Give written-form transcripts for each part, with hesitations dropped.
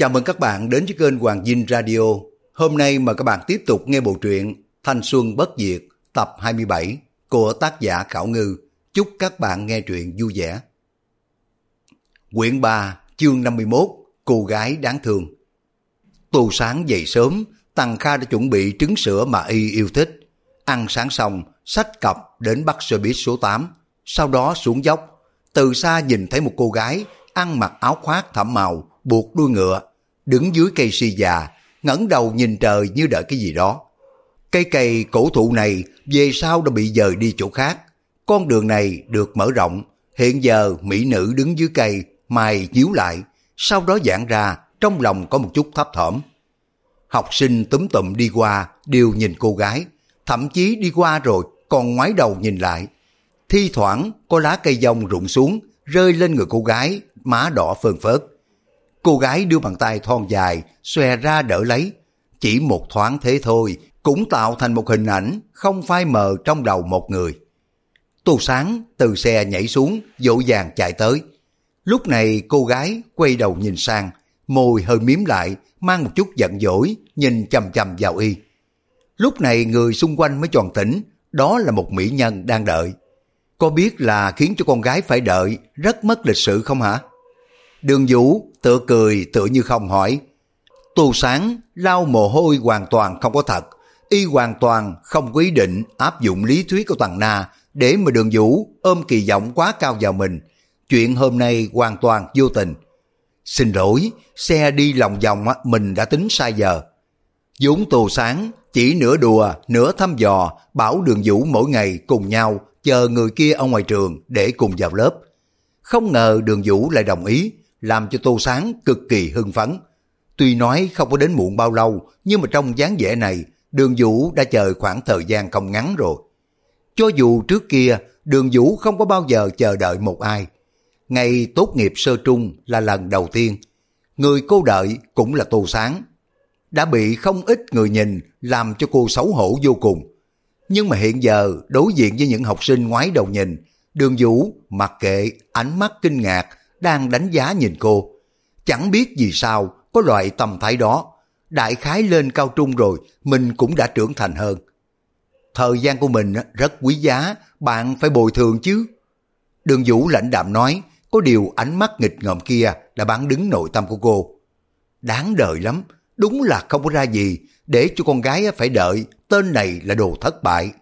Chào mừng các bạn đến với kênh Hoàng Dinh Radio. Hôm nay mời các bạn tiếp tục nghe bộ truyện Thanh Xuân Bất Diệt tập 27 của tác giả Khảo Ngư. Chúc các bạn nghe truyện vui vẻ. Quyển 3, chương 51, cô gái đáng thương. Tô sáng dậy sớm, Tằng Kha đã chuẩn bị trứng sữa mà y yêu thích. Ăn sáng xong, xách cặp đến bắt xe buýt số 8, sau đó xuống dốc. Từ xa nhìn thấy một cô gái ăn mặc áo khoác thẫm màu, buộc đuôi ngựa, đứng dưới cây si già, ngẩng đầu nhìn trời như đợi cái gì đó. Cây cổ thụ này về sau đã bị dời đi chỗ khác. Con đường này được mở rộng, hiện giờ mỹ nữ đứng dưới cây, mày nhíu lại, sau đó giãn ra, trong lòng có một chút thấp thỏm. Học sinh túm tụm đi qua đều nhìn cô gái, thậm chí đi qua rồi còn ngoái đầu nhìn lại. Thi thoảng có lá cây dông rụng xuống, rơi lên người cô gái, má đỏ phơn phớt. Cô gái đưa bàn tay thon dài, xòe ra đỡ lấy. Chỉ một thoáng thế thôi, cũng tạo thành một hình ảnh không phai mờ trong đầu một người. Tô Sáng từ xe nhảy xuống, vội vàng chạy tới. Lúc này cô gái quay đầu nhìn sang, môi hơi mím lại, mang một chút giận dỗi, nhìn chằm chằm vào y. Lúc này người xung quanh mới choàng tỉnh, đó là một mỹ nhân đang đợi. Có biết là khiến cho con gái phải đợi rất mất lịch sự không hả? Đường Vũ tựa cười tựa như không hỏi. Tô Sáng lau mồ hôi hoàn toàn không có thật. Y hoàn toàn không có ý định áp dụng lý thuyết của Tằng Na để mà Đường Vũ ôm kỳ vọng quá cao vào mình. Chuyện hôm nay hoàn toàn vô tình. Xin lỗi, xe đi lòng vòng mình đã tính sai giờ. Vốn Tô Sáng chỉ nửa đùa nửa thăm dò bảo Đường Vũ mỗi ngày cùng nhau chờ người kia ở ngoài trường để cùng vào lớp. Không ngờ Đường Vũ lại đồng ý, làm cho Tô Sáng cực kỳ hưng phấn. Tuy nói không có đến muộn bao lâu, nhưng mà trong dáng vẻ này, Đường Vũ đã chờ khoảng thời gian không ngắn rồi. Cho dù trước kia, Đường Vũ không có bao giờ chờ đợi một ai. Ngày tốt nghiệp sơ trung là lần đầu tiên. Người cô đợi cũng là Tô Sáng. Đã bị không ít người nhìn, làm cho cô xấu hổ vô cùng. Nhưng mà hiện giờ, đối diện với những học sinh ngoái đầu nhìn, Đường Vũ mặc kệ ánh mắt kinh ngạc đang đánh giá nhìn cô. Chẳng biết vì sao có loại tâm thái đó. Đại khái lên cao trung rồi, mình cũng đã trưởng thành hơn. Thời gian của mình rất quý giá, bạn phải bồi thường chứ. Đường Vũ lãnh đạm nói, có điều ánh mắt nghịch ngợm kia đã bán đứng nội tâm của cô. Đáng đời lắm, đúng là không có ra gì, để cho con gái phải đợi, tên này là đồ thất bại.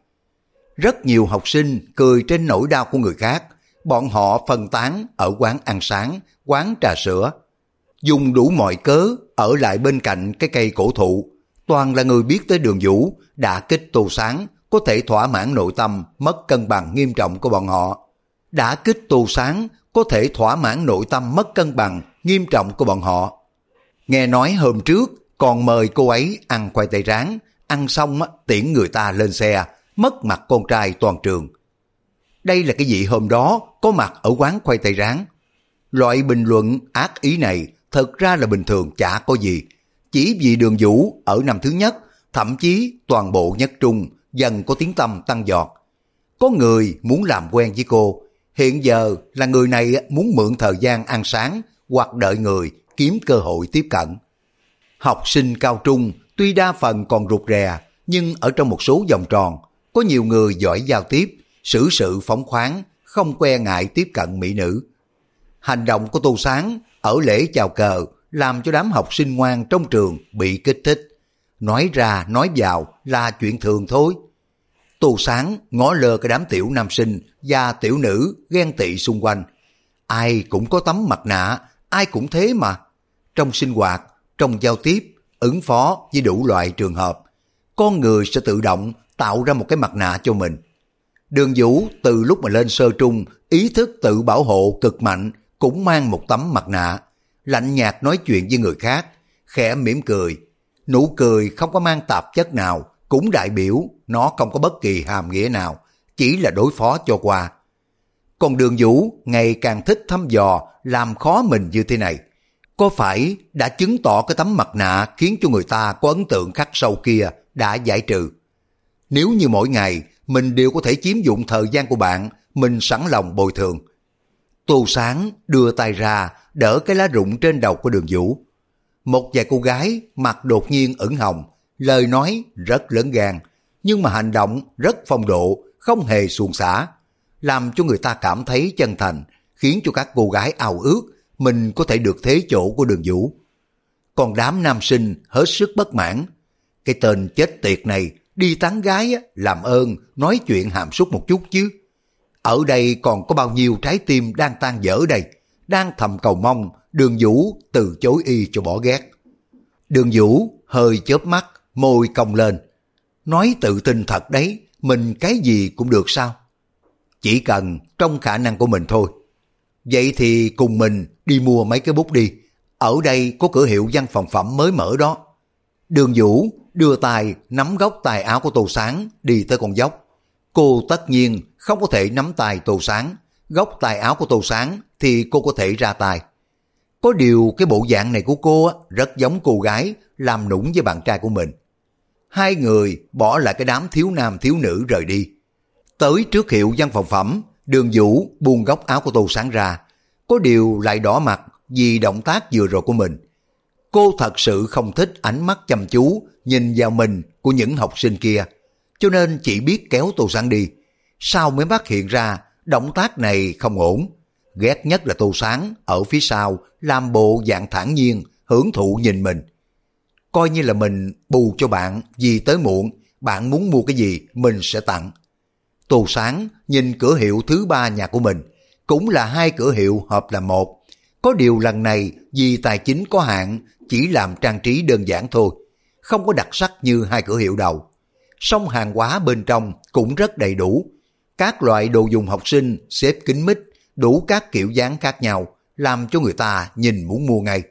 Rất nhiều học sinh cười trên nỗi đau của người khác, bọn họ phân tán ở quán ăn sáng, quán trà sữa. Dùng đủ mọi cớ ở lại bên cạnh cái cây cổ thụ, toàn là người biết tới Đường Vũ đã kích Tô Sáng, có thể thỏa mãn nội tâm mất cân bằng nghiêm trọng của bọn họ. Đã kích Tô Sáng, có thể thỏa mãn nội tâm mất cân bằng nghiêm trọng của bọn họ. Nghe nói hôm trước còn mời cô ấy ăn khoai tây rán, ăn xong tiễn người ta lên xe, mất mặt con trai toàn trường. Đây là cái gì hôm đó có mặt ở quán khoai tây rán? Loại bình luận ác ý này thật ra là bình thường chả có gì. Chỉ vì Đường Vũ ở năm thứ nhất, thậm chí toàn bộ nhất trung dần có tiếng tăm tăng giọt. Có người muốn làm quen với cô, hiện giờ là người này muốn mượn thời gian ăn sáng hoặc đợi người kiếm cơ hội tiếp cận. Học sinh cao trung tuy đa phần còn rụt rè, nhưng ở trong một số vòng tròn, có nhiều người giỏi giao tiếp, xử sự phóng khoáng, không quê ngại tiếp cận mỹ nữ. Hành động của Tô Sáng ở lễ chào cờ làm cho đám học sinh ngoan trong trường bị kích thích. Nói ra nói vào là chuyện thường thôi. Tô Sáng ngó lơ cái đám tiểu nam sinh và tiểu nữ ghen tị xung quanh. Ai cũng có tấm mặt nạ, ai cũng thế mà. Trong sinh hoạt, trong giao tiếp, ứng phó với đủ loại trường hợp, con người sẽ tự động tạo ra một cái mặt nạ cho mình. Đường Vũ từ lúc mà lên sơ trung, ý thức tự bảo hộ cực mạnh, cũng mang một tấm mặt nạ, lạnh nhạt nói chuyện với người khác, khẽ mỉm cười. Nụ cười không có mang tạp chất nào, cũng đại biểu nó không có bất kỳ hàm nghĩa nào, chỉ là đối phó cho qua. Còn Đường Vũ ngày càng thích thăm dò, làm khó mình như thế này. Có phải đã chứng tỏ cái tấm mặt nạ khiến cho người ta có ấn tượng khắc sâu kia đã giải trừ? Nếu như mỗi ngày mình đều có thể chiếm dụng thời gian của bạn, mình sẵn lòng bồi thường. Tô Sáng đưa tay ra đỡ cái lá rụng trên đầu của Đường Vũ. Một vài cô gái mặt đột nhiên ửng hồng, lời nói rất lớn gan, nhưng mà hành động rất phong độ, không hề suồng xả, làm cho người ta cảm thấy chân thành, khiến cho các cô gái ao ước mình có thể được thế chỗ của Đường Vũ. Còn đám nam sinh hết sức bất mãn. Cái tên chết tiệt này đi tán gái làm ơn nói chuyện hàm súc một chút chứ. Ở đây còn có bao nhiêu trái tim đang tan vỡ đây, đang thầm cầu mong Đường Vũ từ chối y cho bỏ ghét. Đường Vũ hơi chớp mắt, môi cong lên. Nói tự tin thật đấy, mình cái gì cũng được sao? Chỉ cần trong khả năng của mình thôi. Vậy thì cùng mình đi mua mấy cái bút đi. Ở đây có cửa hiệu văn phòng phẩm mới mở đó. Đường Vũ đưa tay nắm góc tay áo của Tô Sáng đi tới con dốc. Cô tất nhiên không có thể nắm tay Tô Sáng. Góc tay áo của Tô Sáng thì cô có thể ra tay. Có điều cái bộ dạng này của cô rất giống cô gái làm nũng với bạn trai của mình. Hai người bỏ lại cái đám thiếu nam thiếu nữ rời đi. Tới trước hiệu văn phòng phẩm, Đường Vũ buông góc áo của Tô Sáng ra. Có điều lại đỏ mặt vì động tác vừa rồi của mình. Cô thật sự không thích ánh mắt chăm chú nhìn vào mình của những học sinh kia, cho nên chỉ biết kéo Tô Sáng đi. Sau mới phát hiện ra động tác này không ổn. Ghét nhất là Tô Sáng ở phía sau làm bộ dạng thản nhiên hưởng thụ nhìn mình. Coi như là mình bù cho bạn vì tới muộn, bạn muốn mua cái gì mình sẽ tặng. Tô Sáng nhìn cửa hiệu thứ ba nhà của mình, cũng là hai cửa hiệu hợp làm một. Có điều lần này vì tài chính có hạn, chỉ làm trang trí đơn giản thôi, không có đặc sắc như hai cửa hiệu đầu. Song hàng hóa bên trong cũng rất đầy đủ. Các loại đồ dùng học sinh xếp kín mít, đủ các kiểu dáng khác nhau, làm cho người ta nhìn muốn mua ngay.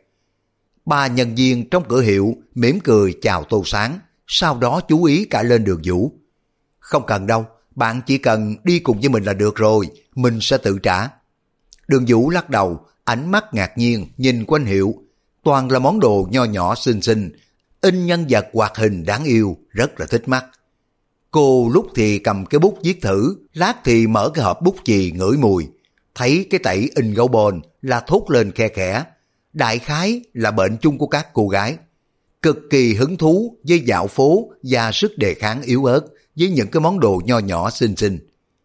Ba nhân viên trong cửa hiệu mỉm cười chào Tô Sáng, sau đó chú ý cả lên Đường Vũ. Không cần đâu, bạn chỉ cần đi cùng với mình là được rồi, mình sẽ tự trả. Đường Vũ lắc đầu, ánh mắt ngạc nhiên nhìn quanh hiệu, toàn là món đồ nho nhỏ xinh xinh, in nhân vật hoạt hình đáng yêu, rất là thích mắt. Cô lúc thì cầm cái bút viết thử, lát thì mở cái hộp bút chì ngửi mùi, thấy cái tẩy in gấu bồn là thốt lên khe khẽ. Đại khái là bệnh chung của các cô gái, cực kỳ hứng thú với dạo phố và sức đề kháng yếu ớt với những cái món đồ nho nhỏ xinh xinh.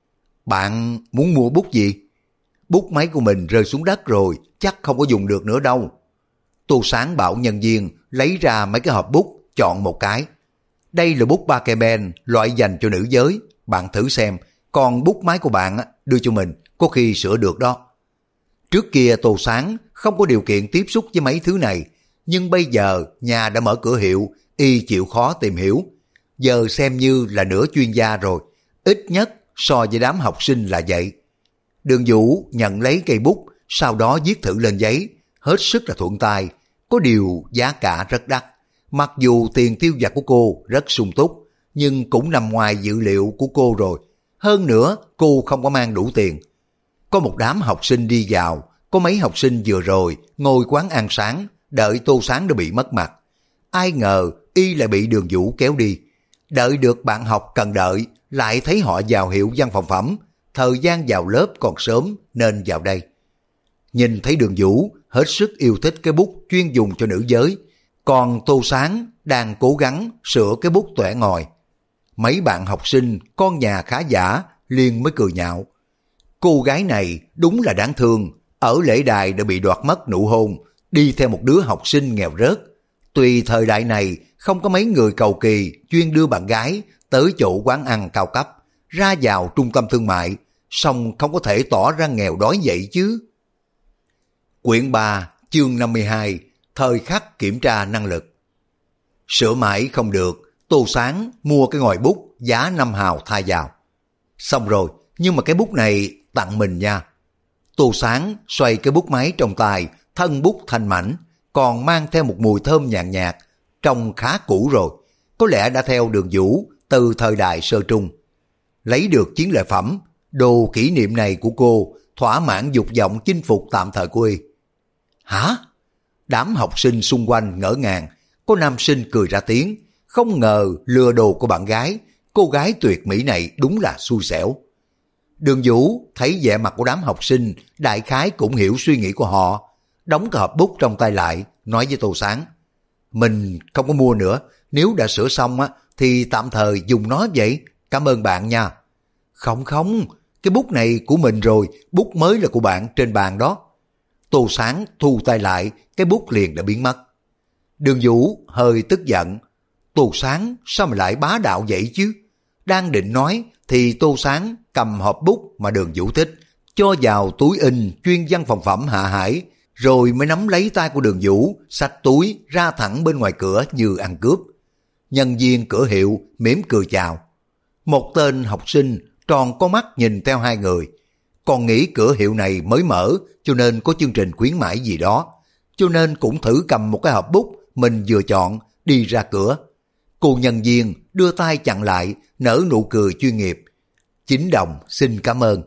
Bạn muốn mua bút gì? Bút máy của mình rơi xuống đất rồi, chắc không có dùng được nữa đâu. Tô Sáng bảo nhân viên lấy ra mấy cái hộp bút, chọn một cái. Đây là bút Parker-pen, loại dành cho nữ giới, bạn thử xem, còn bút máy của bạn đưa cho mình, có khi sửa được đó. Trước kia Tô Sáng không có điều kiện tiếp xúc với mấy thứ này, nhưng bây giờ nhà đã mở cửa hiệu, y chịu khó tìm hiểu. Giờ xem như là nửa chuyên gia rồi, ít nhất so với đám học sinh là vậy. Đường Vũ nhận lấy cây bút, sau đó viết thử lên giấy, hết sức là thuận tay, có điều giá cả rất đắt. Mặc dù tiền tiêu vặt của cô rất sung túc, nhưng cũng nằm ngoài dự liệu của cô rồi. Hơn nữa, cô không có mang đủ tiền. Có một đám học sinh đi vào, có mấy học sinh vừa rồi ngồi quán ăn sáng, đợi Tô Sáng đã bị mất mặt. Ai ngờ y lại bị Đường Vũ kéo đi. Đợi được bạn học cần đợi, lại thấy họ vào hiệu văn phòng phẩm. Thời gian vào lớp còn sớm nên vào đây. Nhìn thấy Đường Vũ hết sức yêu thích cái bút chuyên dùng cho nữ giới, còn Tô Sáng đang cố gắng sửa cái bút toẻ ngòi. Mấy bạn học sinh con nhà khá giả liền mới cười nhạo. Cô gái này đúng là đáng thương, ở lễ đài đã bị đoạt mất nụ hôn, đi theo một đứa học sinh nghèo rớt. Tuy thời đại này không có mấy người cầu kỳ chuyên đưa bạn gái tới chỗ quán ăn cao cấp, ra vào trung tâm thương mại, song không có thể tỏ ra nghèo đói vậy chứ. Quyển 3, chương 52, thời khắc kiểm tra năng lực. Sửa mãi không được, Tô Sáng mua cái ngòi bút giá 5 hào thay vào. Xong rồi, nhưng mà cái bút này tặng mình nha. Tô Sáng xoay cái bút máy trong tay, thân bút thanh mảnh, còn mang theo một mùi thơm nhàn nhạt, trông khá cũ rồi, có lẽ đã theo Đường Vũ từ thời đại sơ trung. Lấy được chiến lợi phẩm, đồ kỷ niệm này của cô thỏa mãn dục vọng chinh phục tạm thời của y. Hả? Đám học sinh xung quanh ngỡ ngàng, có nam sinh cười ra tiếng, không ngờ lừa đồ của bạn gái, cô gái tuyệt mỹ này đúng là xui xẻo. Đường Vũ thấy vẻ mặt của đám học sinh, đại khái cũng hiểu suy nghĩ của họ, đóng cái hộp bút trong tay lại, nói với Tô Sáng, Mình không có mua nữa, nếu đã sửa xong á thì tạm thời dùng nó vậy, cảm ơn bạn nha. Không không, cái bút này của mình rồi, bút mới là của bạn trên bàn đó. Tô Sáng thu tay lại, cái bút liền đã biến mất. Đường Vũ hơi tức giận. Tô Sáng sao mà lại bá đạo vậy chứ? Đang định nói thì Tô Sáng cầm hộp bút mà Đường Vũ thích, cho vào túi in chuyên văn phòng phẩm Hạ Hải, rồi mới nắm lấy tay của Đường Vũ, xách túi ra thẳng bên ngoài cửa như ăn cướp. Nhân viên cửa hiệu mỉm cười chào. Một tên học sinh tròn con mắt nhìn theo hai người. Còn nghĩ cửa hiệu này mới mở cho nên có chương trình khuyến mãi gì đó, cho nên cũng thử cầm một cái hộp bút mình vừa chọn đi ra cửa. Cô nhân viên đưa tay chặn lại, nở nụ cười chuyên nghiệp. 9 đồng, xin cảm ơn.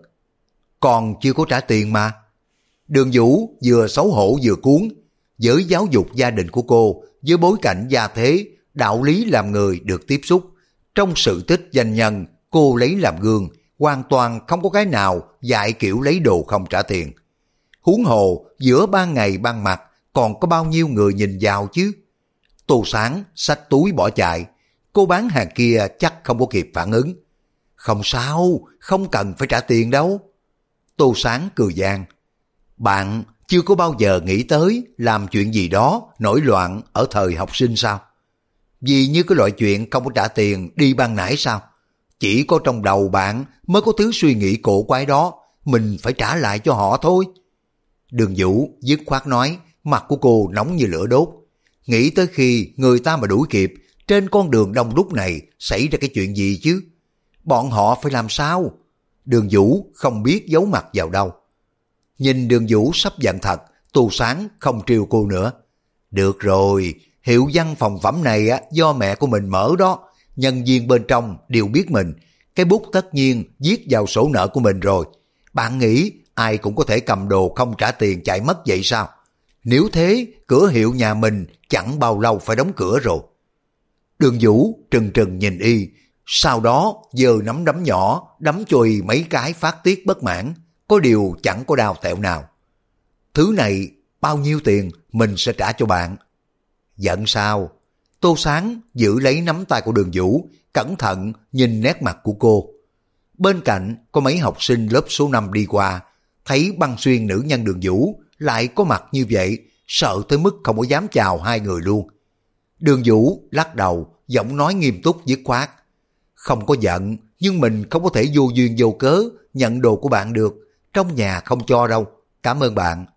Còn chưa có trả tiền mà. Đường Vũ vừa xấu hổ vừa cuốn. Với giáo dục gia đình của cô, với bối cảnh gia thế, đạo lý làm người được tiếp xúc, trong sự tích danh nhân cô lấy làm gương, hoàn toàn không có cái nào dạy kiểu lấy đồ không trả tiền. Huống hồ giữa ban ngày ban mặt còn có bao nhiêu người nhìn vào chứ. Tô Sáng xách túi bỏ chạy, cô bán hàng kia chắc không có kịp phản ứng. Không sao, không cần phải trả tiền đâu. Tô Sáng cười gian. Bạn chưa có bao giờ nghĩ tới làm chuyện gì đó nổi loạn ở thời học sinh sao? Vì như cái loại chuyện không có trả tiền đi ban nãy sao? Chỉ có trong đầu bạn mới có thứ suy nghĩ cổ quái đó, mình phải trả lại cho họ thôi. Đường Vũ dứt khoát nói, mặt của cô nóng như lửa đốt. Nghĩ tới khi người ta mà đuổi kịp, trên con đường đông đúc này xảy ra cái chuyện gì chứ? Bọn họ phải làm sao? Đường Vũ không biết giấu mặt vào đâu. Nhìn Đường Vũ sắp giận thật, Tô Sáng không trêu cô nữa. Được rồi, hiệu văn phòng phẩm này do mẹ của mình mở đó, nhân viên bên trong đều biết mình, cái bút tất nhiên viết vào sổ nợ của mình rồi. Bạn nghĩ ai cũng có thể cầm đồ không trả tiền chạy mất vậy sao? Nếu thế, cửa hiệu nhà mình chẳng bao lâu phải đóng cửa rồi. Đường Vũ trừng trừng nhìn y, sau đó giơ nắm đấm nhỏ đấm cho y mấy cái phát tiết bất mãn, có điều chẳng có đau tẹo nào. Thứ này bao nhiêu tiền mình sẽ trả cho bạn. Giận sao? Tô Sáng giữ lấy nắm tay của Đường Vũ, cẩn thận nhìn nét mặt của cô. Bên cạnh có mấy học sinh lớp số 5 đi qua, thấy băng xuyên nữ nhân Đường Vũ lại có mặt như vậy, sợ tới mức không có dám chào hai người luôn. Đường Vũ lắc đầu, giọng nói nghiêm túc dứt khoát. Không có giận, nhưng mình không có thể vô duyên vô cớ nhận đồ của bạn được, trong nhà không cho đâu, cảm ơn bạn.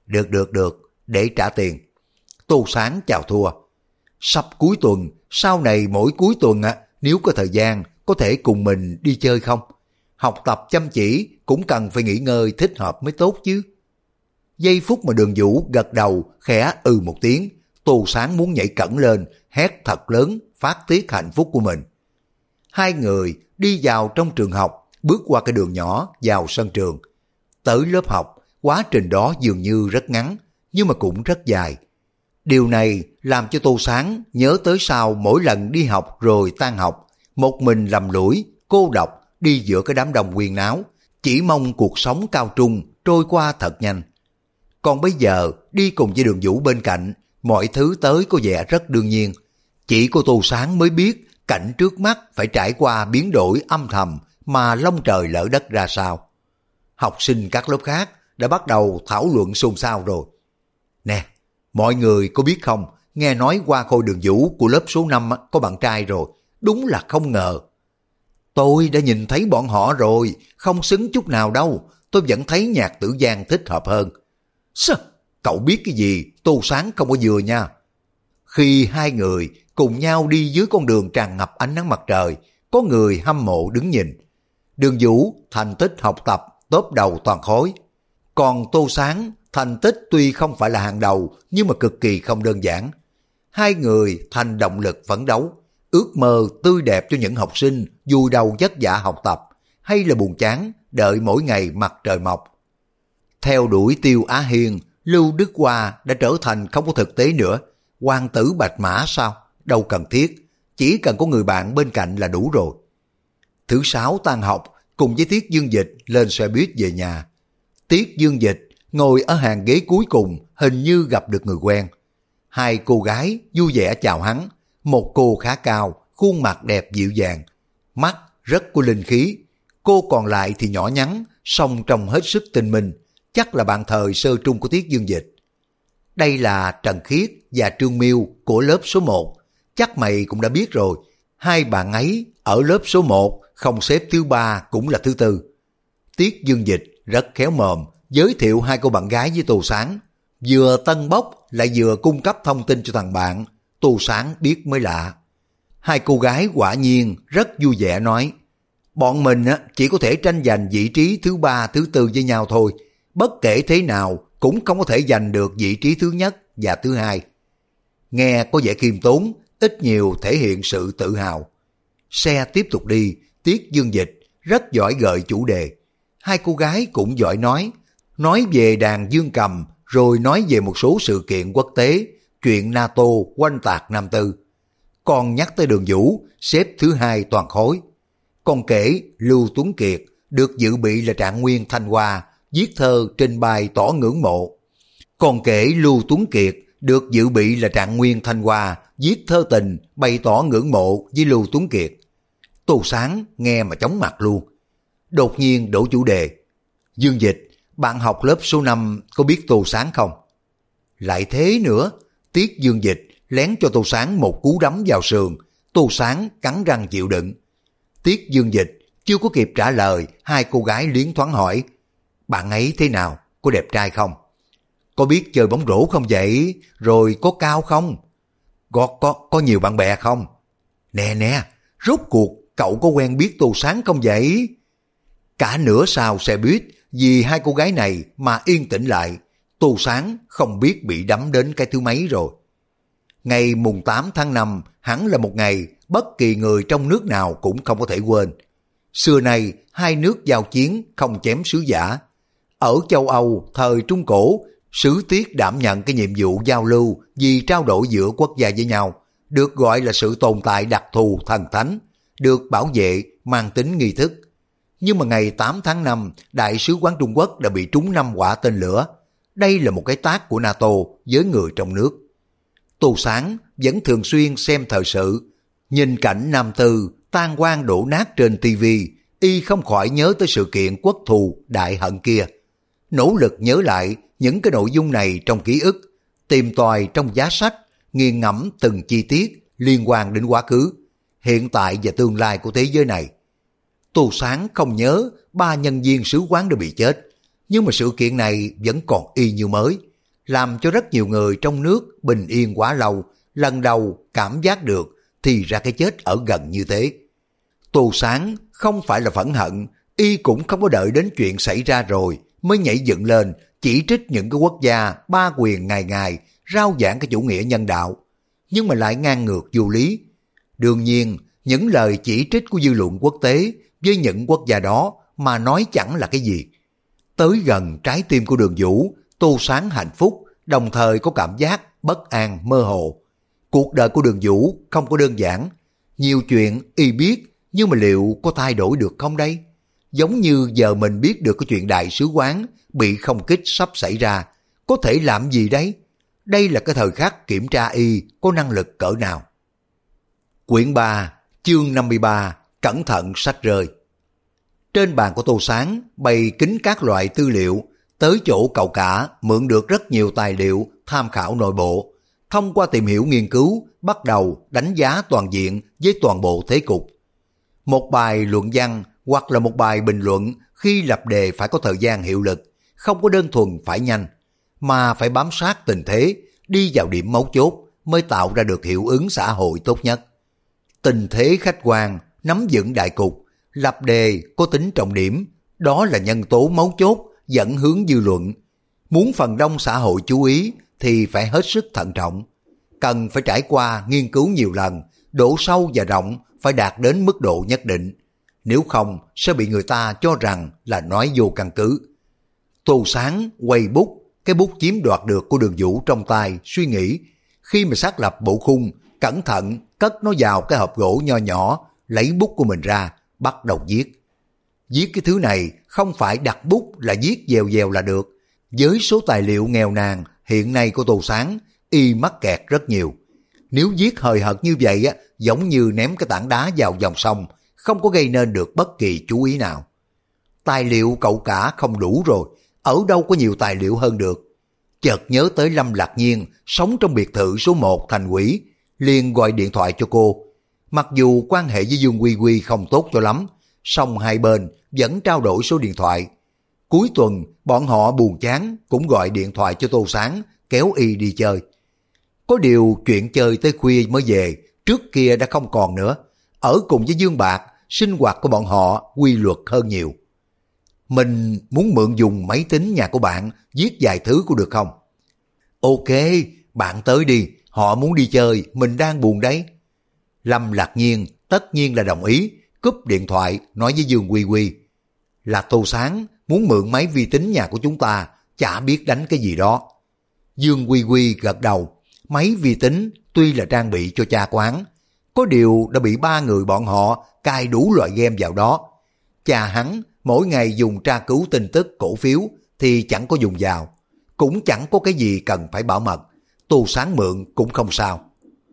Được, để trả tiền. Tô Sáng chào thua. Sắp cuối tuần, sau này mỗi cuối tuần nếu có thời gian có thể cùng mình đi chơi không? Học tập chăm chỉ cũng cần phải nghỉ ngơi thích hợp mới tốt chứ. Giây phút mà Đường Vũ gật đầu khẽ một tiếng, Tô Sáng muốn nhảy cẫng lên, hét thật lớn phát tiết hạnh phúc của mình. Hai người đi vào trong trường học, bước qua cái đường nhỏ vào sân trường. Tới lớp học, quá trình đó dường như rất ngắn, nhưng mà cũng rất dài. Điều này làm cho Tô Sáng nhớ tới sau mỗi lần đi học rồi tan học, một mình lầm lũi, cô độc đi giữa cái đám đông huyên náo, chỉ mong cuộc sống cao trung trôi qua thật nhanh. Còn bây giờ đi cùng với Đường Vũ bên cạnh, mọi thứ tới có vẻ rất đương nhiên. Chỉ có Tô Sáng mới biết cảnh trước mắt phải trải qua biến đổi âm thầm mà long trời lỡ đất ra sao. Học sinh các lớp khác đã bắt đầu thảo luận xôn xao rồi. Nè, mọi người có biết không, nghe nói Hoa Khôi Đường Vũ của lớp số 5 có bạn trai rồi, đúng là không ngờ. Tôi đã nhìn thấy bọn họ rồi, không xứng chút nào đâu, tôi vẫn thấy Nhạc Tử Giang thích hợp hơn. Sao? Cậu biết cái gì, Tô Sáng không có vừa nha. Khi hai người cùng nhau đi dưới con đường tràn ngập ánh nắng mặt trời, có người hâm mộ đứng nhìn. Đường Vũ thành tích học tập top đầu toàn khối, còn Tô Sáng thành tích tuy không phải là hàng đầu nhưng mà cực kỳ không đơn giản. Hai người thành động lực phấn đấu, ước mơ tươi đẹp cho những học sinh vui đầu vất vả học tập hay là buồn chán đợi mỗi ngày mặt trời mọc. Theo đuổi Tiêu Á Hiên, Lưu Đức Hoa đã trở thành không có thực tế nữa. Hoàng tử Bạch Mã sao? Đâu cần thiết, chỉ cần có người bạn bên cạnh là đủ rồi. Thứ sáu tan học, cùng với Tiết Dương Dịch lên xe buýt về nhà. Tiết Dương Dịch ngồi ở hàng ghế cuối cùng, hình như gặp được người quen. Hai cô gái vui vẻ chào hắn, một cô khá cao, khuôn mặt đẹp dịu dàng, mắt rất có linh khí. Cô còn lại thì nhỏ nhắn, song trông hết sức tinh minh, chắc là bạn thời sơ trung của Tiết Dương Dịch. Đây là Trần Khiết và Trương Miêu của lớp số 1, chắc mày cũng đã biết rồi. Hai bạn ấy ở lớp số 1, không xếp thứ 3 cũng là thứ 4. Tiết Dương Dịch rất khéo mồm, giới thiệu hai cô bạn gái với Tô Sáng. Vừa tân bốc lại vừa cung cấp thông tin cho thằng bạn, Tô Sáng biết mới lạ. Hai cô gái quả nhiên rất vui vẻ nói, bọn mình chỉ có thể tranh giành vị trí thứ 3, thứ 4 với nhau thôi. Bất kể thế nào cũng không có thể giành được vị trí thứ nhất và thứ 2. Nghe có vẻ khiêm tốn, ít nhiều thể hiện sự tự hào. Xe tiếp tục đi, Tiết Dương Dịch rất giỏi gợi chủ đề. Hai cô gái cũng giỏi nói về đàn dương cầm, rồi nói về một số sự kiện quốc tế, chuyện NATO oanh tạc Nam Tư. Còn nhắc tới Đường Vũ, xếp thứ 2 toàn khối. Còn kể Lưu Tuấn Kiệt được dự bị là trạng nguyên Thanh Hoa, viết thơ trình bày tỏ ngưỡng mộ. Viết thơ tình bày tỏ ngưỡng mộ với Lưu Tuấn Kiệt. Tô Sáng nghe mà chóng mặt luôn. Đột nhiên đổi chủ đề. Dương Dịch, bạn học lớp số 5 có biết Tô Sáng không? Lại thế nữa, Tiết Dương Dịch lén cho Tô Sáng một cú đấm vào sườn. Tô Sáng cắn răng chịu đựng. Tiết Dương Dịch chưa có kịp trả lời, hai cô gái liến thoáng hỏi, bạn ấy thế nào, có đẹp trai không? Có biết chơi bóng rổ không vậy? Rồi có cao không? Có nhiều bạn bè không? Nè, rốt cuộc cậu có quen biết Tô Sáng không vậy? Cả nửa sau xe buýt vì hai cô gái này mà yên tĩnh lại. Tô Sáng không biết bị đấm đến cái thứ mấy rồi. Ngày mùng 8 tháng 5 hẳn là một ngày bất kỳ người trong nước nào cũng không có thể quên. Xưa nay hai nước giao chiến không chém sứ giả. Ở châu Âu thời Trung Cổ, sứ Tiết đảm nhận cái nhiệm vụ giao lưu vì trao đổi giữa quốc gia với nhau, được gọi là sự tồn tại đặc thù thần thánh, được bảo vệ mang tính nghi thức. Nhưng mà ngày 8 tháng 5, Đại sứ quán Trung Quốc đã bị trúng 5 quả tên lửa. Đây là một cái tát của NATO với người trong nước. Tô Sáng vẫn thường xuyên xem thời sự, nhìn cảnh Nam Tư tan hoang đổ nát trên TV, y không khỏi nhớ tới sự kiện quốc thù đại hận kia. Nỗ lực nhớ lại những cái nội dung này trong ký ức, tìm tòi trong giá sách, nghiền ngẫm từng chi tiết liên quan đến quá khứ, hiện tại và tương lai của thế giới này. Tô Sáng không nhớ 3 nhân viên sứ quán đã bị chết, nhưng mà sự kiện này vẫn còn y như mới, làm cho rất nhiều người trong nước bình yên quá lâu, lần đầu cảm giác được thì ra cái chết ở gần như thế. Tô Sáng không phải là phẫn hận, y cũng không có đợi đến chuyện xảy ra rồi mới nhảy dựng lên chỉ trích những cái quốc gia ba quyền ngày ngày rao giảng cái chủ nghĩa nhân đạo, nhưng mà lại ngang ngược vô lý. Đương nhiên, những lời chỉ trích của dư luận quốc tế với những quốc gia đó mà nói chẳng là cái gì. Tới gần trái tim của Đường Vũ, Tô Sáng hạnh phúc, đồng thời có cảm giác bất an mơ hồ. Cuộc đời của Đường Vũ không có đơn giản, nhiều chuyện y biết, nhưng mà liệu có thay đổi được không đây? Giống như giờ mình biết được cái chuyện đại sứ quán bị không kích sắp xảy ra, có thể làm gì đấy? Đây là cái thời khắc kiểm tra y có năng lực cỡ nào. Quyển 3, chương 53, cẩn thận sách rơi. Trên bàn của Tô Sáng bày kín các loại tư liệu, tới chỗ cậu cả mượn được rất nhiều tài liệu tham khảo nội bộ. Thông qua tìm hiểu nghiên cứu, bắt đầu đánh giá toàn diện với toàn bộ thế cục. Một bài luận văn hoặc là một bài bình luận khi lập đề phải có thời gian hiệu lực, không có đơn thuần phải nhanh, mà phải bám sát tình thế, đi vào điểm mấu chốt mới tạo ra được hiệu ứng xã hội tốt nhất. Tình thế khách quan, nắm vững đại cục, lập đề có tính trọng điểm, đó là nhân tố mấu chốt dẫn hướng dư luận. Muốn phần đông xã hội chú ý thì phải hết sức thận trọng, cần phải trải qua nghiên cứu nhiều lần, độ sâu và rộng phải đạt đến mức độ nhất định, nếu không sẽ bị người ta cho rằng là nói vô căn cứ. Tô Sáng quay bút, cái bút chiếm đoạt được của Đường Vũ trong tay, suy nghĩ. Khi mà xác lập bộ khung, cẩn thận cất nó vào cái hộp gỗ nho nhỏ, lấy bút của mình ra, bắt đầu viết. Viết cái thứ này không phải đặt bút là viết dèo dèo là được. Với số tài liệu nghèo nàn hiện nay của Tô Sáng, y mắc kẹt rất nhiều. Nếu giết hời hợt như vậy á, giống như ném cái tảng đá vào dòng sông, không có gây nên được bất kỳ chú ý nào. Tài liệu cậu cả không đủ rồi, ở đâu có nhiều tài liệu hơn được. Chợt nhớ tới Lâm Lạc Nhiên sống trong biệt thự số 1 Thành Quỷ, liền gọi điện thoại cho cô. Mặc dù quan hệ với Dương Quy Quy không tốt cho lắm, song hai bên vẫn trao đổi số điện thoại. Cuối tuần, bọn họ buồn chán cũng gọi điện thoại cho Tô Sáng, kéo y đi chơi. Có điều chuyện chơi tới khuya mới về, trước kia đã không còn nữa. Ở cùng với Dương Bạc, sinh hoạt của bọn họ quy luật hơn nhiều. Mình muốn mượn dùng máy tính nhà của bạn viết vài thứ có được không? Ok, bạn tới đi, họ muốn đi chơi, mình đang buồn đấy. Lâm Lạc Nhiên tất nhiên là đồng ý, cúp điện thoại nói với Dương Quy Quy. Là Tô Sáng muốn mượn máy vi tính nhà của chúng ta, chả biết đánh cái gì đó. Dương Quy Quy gật đầu, máy vi tính tuy là trang bị cho cha quán, có điều đã bị 3 người bọn họ cài đủ loại game vào đó. Cha hắn mỗi ngày dùng tra cứu tin tức cổ phiếu thì chẳng có dùng vào, cũng chẳng có cái gì cần phải bảo mật. Tô Sáng mượn cũng không sao.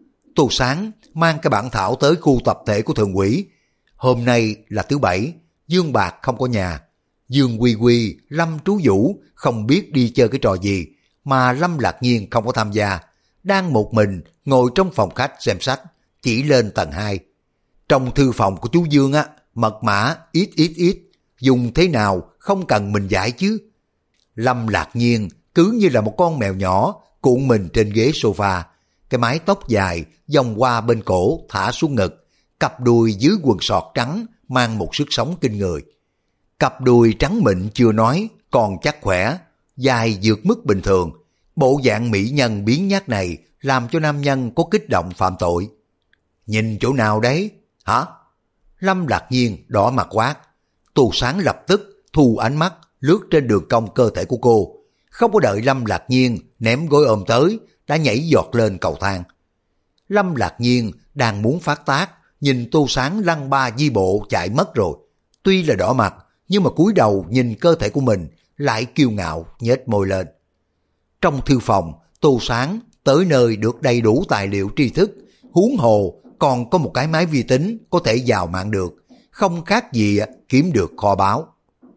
Tô Sáng mang cái bản thảo tới khu tập thể của Thường Quỷ. Hôm nay là thứ Bảy, Dương Bạc không có nhà. Dương Quy Quy, Lâm Trú Vũ không biết đi chơi cái trò gì, mà Lâm Lạc Nhiên không có tham gia, đang một mình ngồi trong phòng khách xem sách, chỉ lên tầng 2. Trong thư phòng của chú Dương á, mật mã ít, dùng thế nào không cần mình giải chứ. Lâm Lạc Nhiên cứ như là một con mèo nhỏ cuộn mình trên ghế sofa, cái mái tóc dài vòng qua bên cổ thả xuống ngực, cặp đùi dưới quần sọt trắng mang một sức sống kinh người. Cặp đùi trắng mịn chưa nói, còn chắc khỏe, dài vượt mức bình thường. Bộ dạng mỹ nhân biến nhát này làm cho nam nhân có kích động phạm tội. Nhìn chỗ nào đấy? Hả? Lâm Lạc Nhiên đỏ mặt quát. Tô Sáng lập tức thu ánh mắt lướt trên đường cong cơ thể của cô. Không có đợi Lâm Lạc Nhiên ném gối ôm tới, đã nhảy giọt lên cầu thang. Lâm Lạc Nhiên đang muốn phát tác, nhìn Tô Sáng lăn ba di bộ chạy mất rồi. Tuy là đỏ mặt, nhưng mà cúi đầu nhìn cơ thể của mình, lại kiêu ngạo nhếch môi lên. Trong thư phòng, Tô Sáng tới nơi được đầy đủ tài liệu tri thức, huống hồ còn có một cái máy vi tính có thể vào mạng được, không khác gì kiếm được kho báu.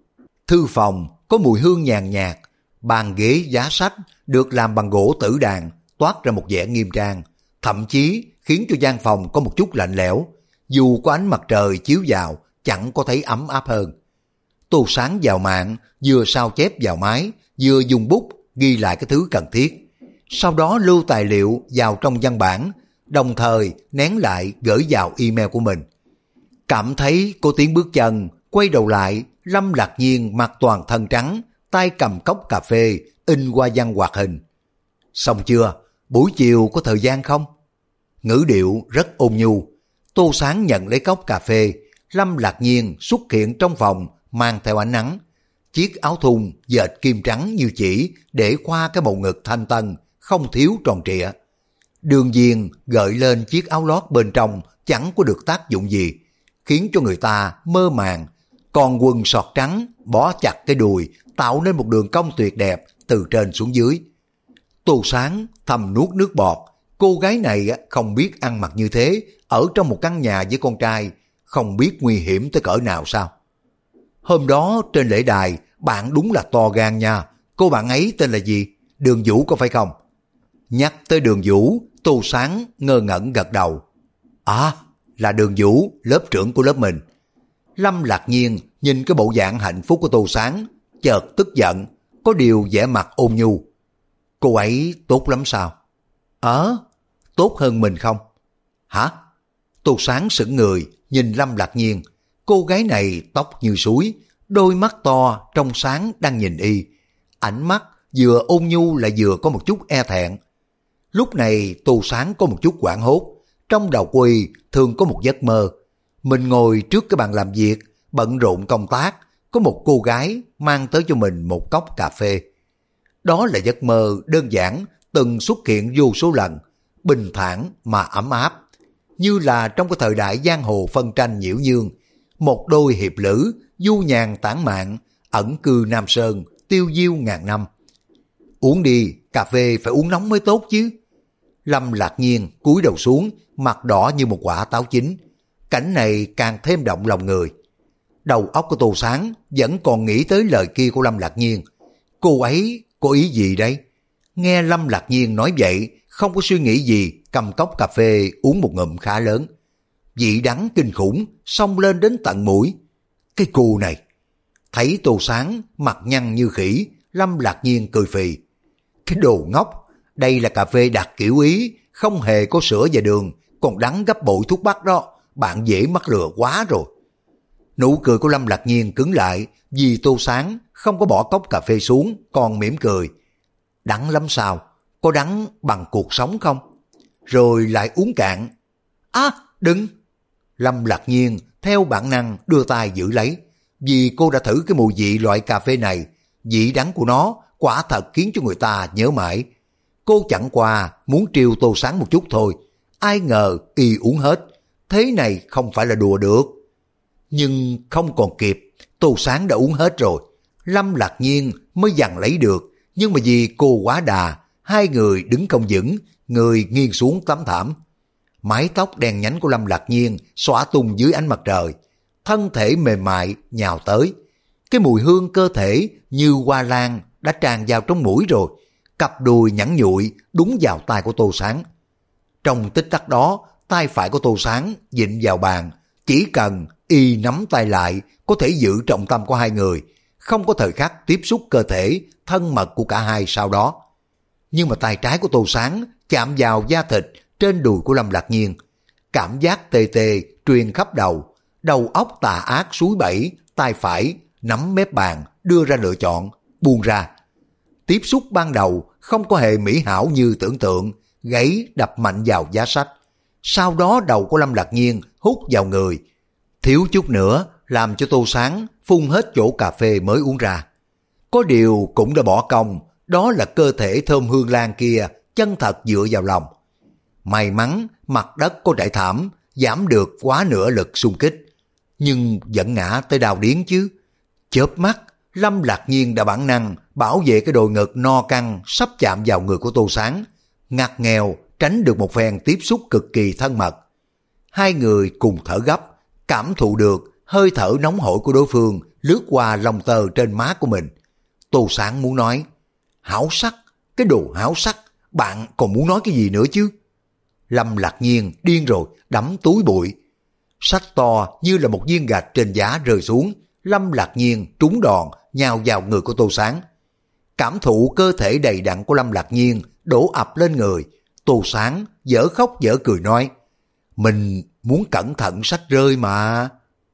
Thư phòng có mùi hương nhàn nhạt, bàn ghế giá sách được làm bằng gỗ tử đàn, toát ra một vẻ nghiêm trang, thậm chí khiến cho gian phòng có một chút lạnh lẽo, dù có ánh mặt trời chiếu vào chẳng có thấy ấm áp hơn. Tô Sáng vào mạng, vừa sao chép vào máy, vừa dùng bút ghi lại cái thứ cần thiết, sau đó lưu tài liệu vào trong văn bản, đồng thời nén lại gửi vào email của mình. Cảm thấy có tiếng bước chân, quay đầu lại, Lâm Lạc Nhiên mặc toàn thân trắng, tay cầm cốc cà phê, in qua văn hoạt hình. Xong chưa? Buổi chiều có thời gian không? Ngữ điệu rất ôn nhu. Tô Sáng nhận lấy cốc cà phê, Lâm Lạc Nhiên xuất hiện trong phòng mang theo ánh nắng. Chiếc áo thun dệt kim trắng như chỉ để khoa cái bầu ngực thanh tân, không thiếu tròn trịa. Đường viền gợi lên chiếc áo lót bên trong chẳng có được tác dụng gì, khiến cho người ta mơ màng. Còn quần sọt trắng bó chặt cái đùi, tạo nên một đường cong tuyệt đẹp từ trên xuống dưới. Tô Sáng thầm nuốt nước bọt. Cô gái này không biết ăn mặc như thế, ở trong một căn nhà với con trai, không biết nguy hiểm tới cỡ nào sao. Hôm đó trên lễ đài, bạn đúng là to gan nha. Cô bạn ấy tên là gì? Đường Vũ có phải không? Nhắc tới Đường Vũ, Tô Sáng ngơ ngẩn gật đầu. À, là Đường Vũ, lớp trưởng của lớp mình. Lâm Lạc Nhiên nhìn cái bộ dạng hạnh phúc của Tô Sáng, chợt tức giận, có điều vẻ mặt ôn nhu. Cô ấy tốt lắm sao? Tốt hơn mình không? Hả? Tô Sáng sững người, nhìn Lâm Lạc Nhiên. Cô gái này tóc như suối, đôi mắt to, trong sáng đang nhìn y. Ánh mắt vừa ôn nhu lại vừa có một chút e thẹn. Lúc này Tô Sáng có một chút hoảng hốt, trong đầu của y thường có một giấc mơ. Mình ngồi trước cái bàn làm việc, bận rộn công tác, có một cô gái mang tới cho mình một cốc cà phê. Đó là giấc mơ đơn giản, từng xuất hiện vô số lần, bình thản mà ấm áp. Như là trong cái thời đại giang hồ phân tranh nhiễu nhương, một đôi hiệp lữ, du nhàn tản mạn, ẩn cư Nam Sơn, tiêu diêu ngàn năm. Uống đi, cà phê phải uống nóng mới tốt chứ. Lâm Lạc Nhiên cúi đầu xuống, mặt đỏ như một quả táo chín. Cảnh này càng thêm động lòng người. Đầu óc của Tô Sáng vẫn còn nghĩ tới lời kia của Lâm Lạc Nhiên. Cô ấy có ý gì đây? Nghe Lâm Lạc Nhiên nói vậy, không có suy nghĩ gì, cầm cốc cà phê uống một ngụm khá lớn. Vị đắng kinh khủng xông lên đến tận mũi. Cái cô này. Thấy Tô Sáng mặt nhăn như khỉ, Lâm Lạc Nhiên cười phì. Cái đồ ngốc, đây là cà phê đặc kiểu Ý, không hề có sữa và đường, còn đắng gấp bội thuốc bắc đó, bạn dễ mắc lừa quá rồi. Nụ cười của Lâm Lạc Nhiên cứng lại vì Tô Sáng không có bỏ cốc cà phê xuống, còn mỉm cười. Đắng lắm sao? Có đắng bằng cuộc sống không? Rồi lại uống cạn. Đừng! Lâm Lạc Nhiên theo bản năng đưa tay giữ lấy, vì cô đã thử cái mùi vị loại cà phê này, vị đắng của nó quả thật khiến cho người ta nhớ mãi. Cô chẳng qua muốn trêu Tô Sáng một chút thôi, ai ngờ y uống hết, thế này không phải là đùa được. Nhưng không còn kịp, Tô Sáng đã uống hết rồi. Lâm Lạc Nhiên mới giằng lấy được, nhưng mà vì cô quá đà, hai người đứng không vững, người nghiêng xuống tấm thảm. Mái tóc đen nhánh của Lâm Lạc Nhiên xõa tung dưới ánh mặt trời, thân thể mềm mại nhào tới. Cái mùi hương cơ thể như hoa lan đã tràn vào trong mũi rồi, cặp đùi nhẵn nhụi đúng vào tay của Tô Sáng. Trong tích tắc đó, tay phải của Tô Sáng vịn vào bàn, chỉ cần y nắm tay lại có thể giữ trọng tâm của hai người, không có thời khắc tiếp xúc cơ thể thân mật của cả hai sau đó. Nhưng mà tay trái của Tô Sáng chạm vào da thịt trên đùi của Lâm Lạc Nhiên, cảm giác tê tê truyền khắp đầu, đầu óc tà ác suối bẫy, tay phải nắm mép bàn đưa ra lựa chọn, buông ra. Tiếp xúc ban đầu không có hề mỹ hảo như tưởng tượng, gáy đập mạnh vào giá sách. Sau đó đầu của Lâm Lạc Nhiên hút vào người, thiếu chút nữa làm cho Tô Sáng phun hết chỗ cà phê mới uống ra. Có điều cũng đã bỏ công, đó là cơ thể thơm hương lan kia chân thật dựa vào lòng. May mắn mặt đất có trải thảm, giảm được quá nửa lực xung kích, nhưng vẫn ngã tới đau điếng chứ. Chớp mắt, Lâm Lạc Nhiên đã bản năng bảo vệ cái đồi ngực no căng sắp chạm vào người của Tô Sáng, ngặt nghèo tránh được một phen tiếp xúc cực kỳ thân mật. Hai người cùng thở gấp, cảm thụ được hơi thở nóng hổi của đối phương lướt qua lông tơ trên má của mình. Tô Sáng muốn nói, háo sắc, cái đồ háo sắc, bạn còn muốn nói cái gì nữa chứ? Lâm Lạc Nhiên điên rồi, đắm túi bụi. Sách to như là một viên gạch trên giá rơi xuống, Lâm Lạc Nhiên trúng đòn nhào vào người của Tô Sáng. Cảm thụ cơ thể đầy đặn của Lâm Lạc Nhiên đổ ập lên người, Tô Sáng dở khóc dở cười nói, mình muốn cẩn thận sách rơi mà.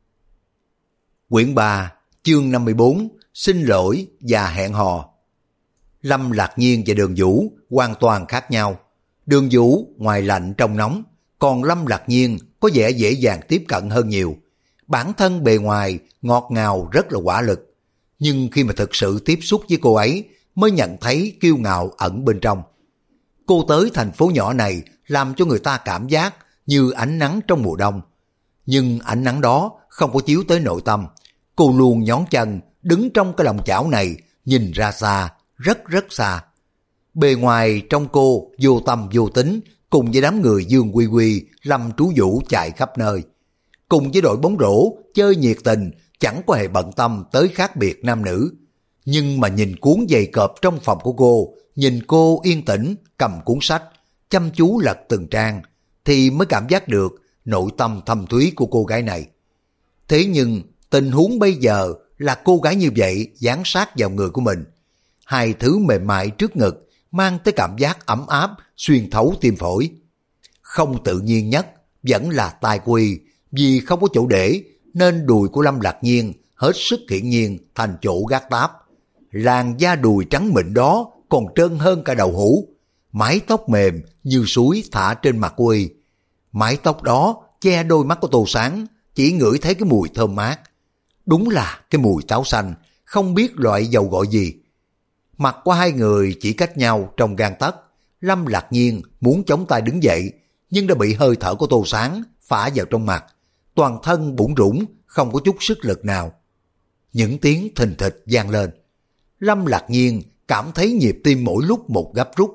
Quyển 3, chương 54, xin lỗi và hẹn hò. Lâm Lạc Nhiên và Đường Vũ hoàn toàn khác nhau. Đường Vũ ngoài lạnh trong nóng, còn Lâm Lạc Nhiên có vẻ dễ dàng tiếp cận hơn nhiều. Bản thân bề ngoài ngọt ngào rất là quả lực, nhưng khi mà thực sự tiếp xúc với cô ấy mới nhận thấy kiêu ngạo ẩn bên trong. Cô tới thành phố nhỏ này làm cho người ta cảm giác như ánh nắng trong mùa đông, nhưng ánh nắng đó không có chiếu tới nội tâm. Cô luôn nhón chân đứng trong cái lòng chảo này, nhìn ra xa, rất rất xa. Bề ngoài trong cô vô tâm vô tính, cùng với đám người Dương Quy Quy, Lâm Trú Vũ chạy khắp nơi. Cùng với đội bóng rổ chơi nhiệt tình, chẳng có hề bận tâm tới khác biệt nam nữ. Nhưng mà nhìn cuốn giày cộp trong phòng của cô, nhìn cô yên tĩnh cầm cuốn sách, chăm chú lật từng trang, thì mới cảm giác được nội tâm thâm thúy của cô gái này. Thế nhưng tình huống bây giờ là cô gái như vậy dán sát vào người của mình. Hai thứ mềm mại trước ngực mang tới cảm giác ấm áp xuyên thấu tim phổi. Không tự nhiên nhất vẫn là tai quy, vì không có chỗ để nên đùi của Lâm Lạc Nhiên hết sức hiển nhiên thành chỗ gác táp. Làn da đùi trắng mịn đó còn trơn hơn cả đầu hũ, mái tóc mềm như suối thả trên mặt cô y. Mái tóc đó che đôi mắt của Tô Sáng, chỉ ngửi thấy cái mùi thơm mát. Đúng là cái mùi táo xanh, không biết loại dầu gọi gì. Mặt của hai người chỉ cách nhau trong gang tấc. Lâm Lạc Nhiên muốn chống tay đứng dậy, nhưng đã bị hơi thở của Tô Sáng phả vào trong mặt. Toàn thân bủn rủn, không có chút sức lực nào. Những tiếng thình thịch vang lên. Lâm Lạc Nhiên cảm thấy nhịp tim mỗi lúc một gấp rút,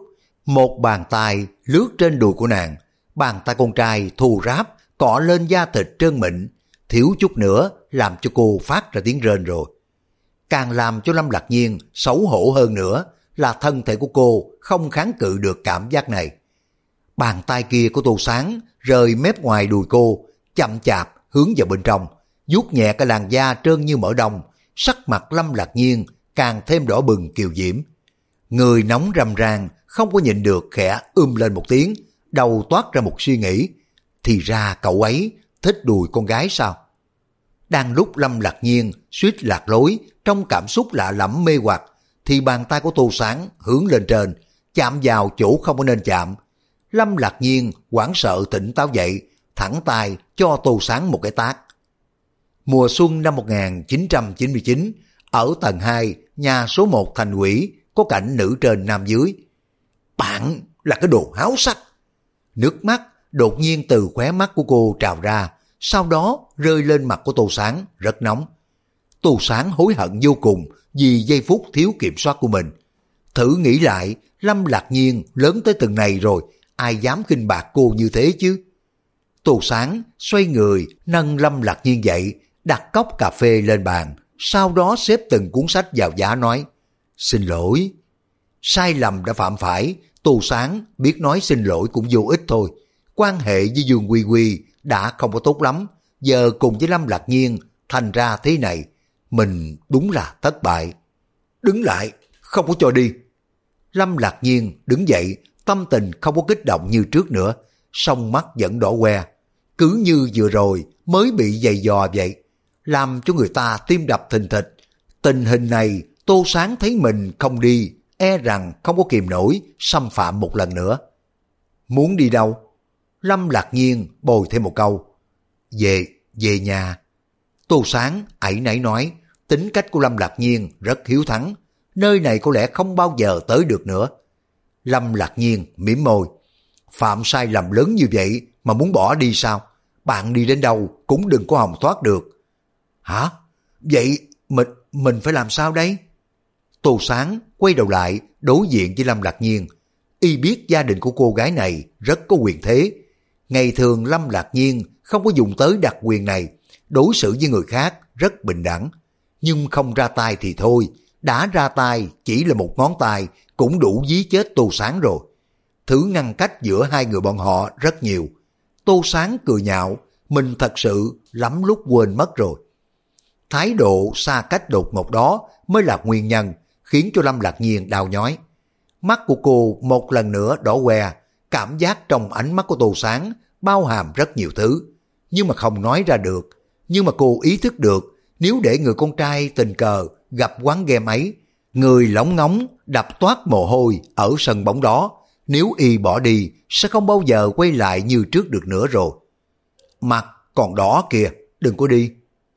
Một bàn tay lướt trên đùi của nàng, bàn tay con trai thù ráp cọ lên da thịt trơn mịn, thiếu chút nữa làm cho cô phát ra tiếng rên rồi. Càng làm cho Lâm Lạc Nhiên xấu hổ hơn nữa là thân thể của cô không kháng cự được cảm giác này. Bàn tay kia của Tô Sáng rời mép ngoài đùi cô, chậm chạp hướng vào bên trong, vuốt nhẹ cái làn da trơn như mỡ đông, sắc mặt Lâm Lạc Nhiên càng thêm đỏ bừng kiều diễm. Người nóng rầm rang, không có nhịn được khẽ lên một tiếng, đầu toát ra một suy nghĩ. Thì ra cậu ấy thích đùi con gái sao? Đang lúc Lâm Lạc Nhiên suýt lạc lối trong cảm xúc lạ lẫm mê hoặc, thì bàn tay của Tô Sáng hướng lên trên, chạm vào chỗ không có nên chạm. Lâm Lạc Nhiên hoảng sợ tỉnh táo dậy, thẳng tay cho Tô Sáng một cái tát. Mùa xuân năm 1999, ở tầng 2, nhà số 1 thành ủy, có cảnh nữ trên nam dưới. Bạn là cái đồ háo sắc. Nước mắt đột nhiên từ khóe mắt của cô trào ra, sau đó rơi lên mặt của Tô Sáng rất nóng. Tô Sáng hối hận vô cùng vì giây phút thiếu kiểm soát của mình. Thử nghĩ lại, Lâm Lạc Nhiên lớn tới từng này rồi, ai dám khinh bạc cô như thế chứ? Tô Sáng xoay người nâng Lâm Lạc Nhiên dậy, đặt cốc cà phê lên bàn, sau đó xếp từng cuốn sách vào giá nói: xin lỗi. Sai lầm đã phạm phải, Tô Sáng biết nói xin lỗi cũng vô ích thôi. Quan hệ với Dương Quy Quy đã không có tốt lắm, giờ cùng với Lâm Lạc Nhiên thành ra thế này, mình đúng là thất bại. Đứng lại, không có cho đi. Lâm Lạc Nhiên đứng dậy, tâm tình không có kích động như trước nữa, song mắt vẫn đỏ que, cứ như vừa rồi mới bị giày dò vậy, làm cho người ta tim đập thình thịch. Tình hình này Tô Sáng thấy mình không đi, e rằng không có kìm nổi, xâm phạm một lần nữa. Muốn đi đâu? Lâm Lạc Nhiên bồi thêm một câu: về nhà. Tô Sáng ảy nảy nói, tính cách của Lâm Lạc Nhiên rất hiếu thắng, nơi này có lẽ không bao giờ tới được nữa. Lâm Lạc Nhiên mỉm môi, phạm sai lầm lớn như vậy mà muốn bỏ đi sao? Bạn đi đến đâu cũng đừng có hòng thoát được. Hả? Vậy mình phải làm sao đây? Tô Sáng quay đầu lại đối diện với Lâm Lạc Nhiên. Y biết gia đình của cô gái này rất có quyền thế. Ngày thường Lâm Lạc Nhiên không có dùng tới đặc quyền này, đối xử với người khác rất bình đẳng. Nhưng không ra tay thì thôi, đã ra tay chỉ là một ngón tay cũng đủ dí chết Tô Sáng rồi. Thứ ngăn cách giữa hai người bọn họ rất nhiều. Tô Sáng cười nhạo, mình thật sự lắm lúc quên mất rồi. Thái độ xa cách đột ngột đó mới là nguyên nhân khiến cho Lâm Lạc Nhiên đau nhói. Mắt của cô một lần nữa đỏ que, cảm giác trong ánh mắt của Tô Sáng bao hàm rất nhiều thứ, nhưng mà không nói ra được. Nhưng mà cô ý thức được, nếu để người con trai tình cờ gặp quán game ấy, người lóng ngóng đập toát mồ hôi ở sân bóng đó, nếu y bỏ đi sẽ không bao giờ quay lại như trước được nữa rồi. Mặt còn đỏ kìa, đừng có đi.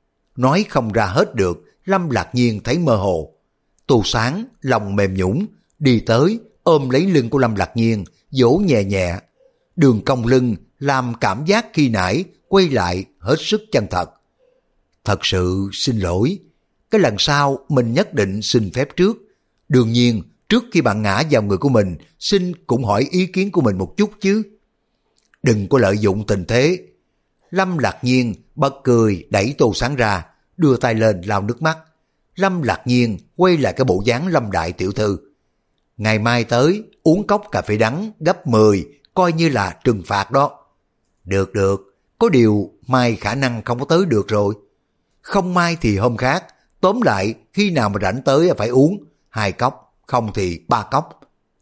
Nói không ra hết được, Lâm Lạc Nhiên thấy mơ hồ. Tô Sáng lòng mềm nhũn đi tới ôm lấy lưng của Lâm Lạc Nhiên, vỗ nhẹ nhẹ. Đường cong lưng làm cảm giác khi nãy quay lại hết sức chân thật. Thật sự xin lỗi, cái lần sau mình nhất định xin phép trước. Đương nhiên trước khi bạn ngã vào người của mình, xin cũng hỏi ý kiến của mình một chút chứ. Đừng có lợi dụng tình thế. Lâm Lạc Nhiên bật cười đẩy Tô Sáng ra, đưa tay lên lau nước mắt. Lâm Lạc Nhiên quay lại cái bộ dáng Lâm đại tiểu thư. Ngày mai tới uống cốc cà phê đắng gấp 10, coi như là trừng phạt đó. Được, có điều mai khả năng không có tới được rồi. Không mai thì hôm khác, tóm lại khi nào mà rảnh tới phải uống 2 cốc, không thì 3 cốc.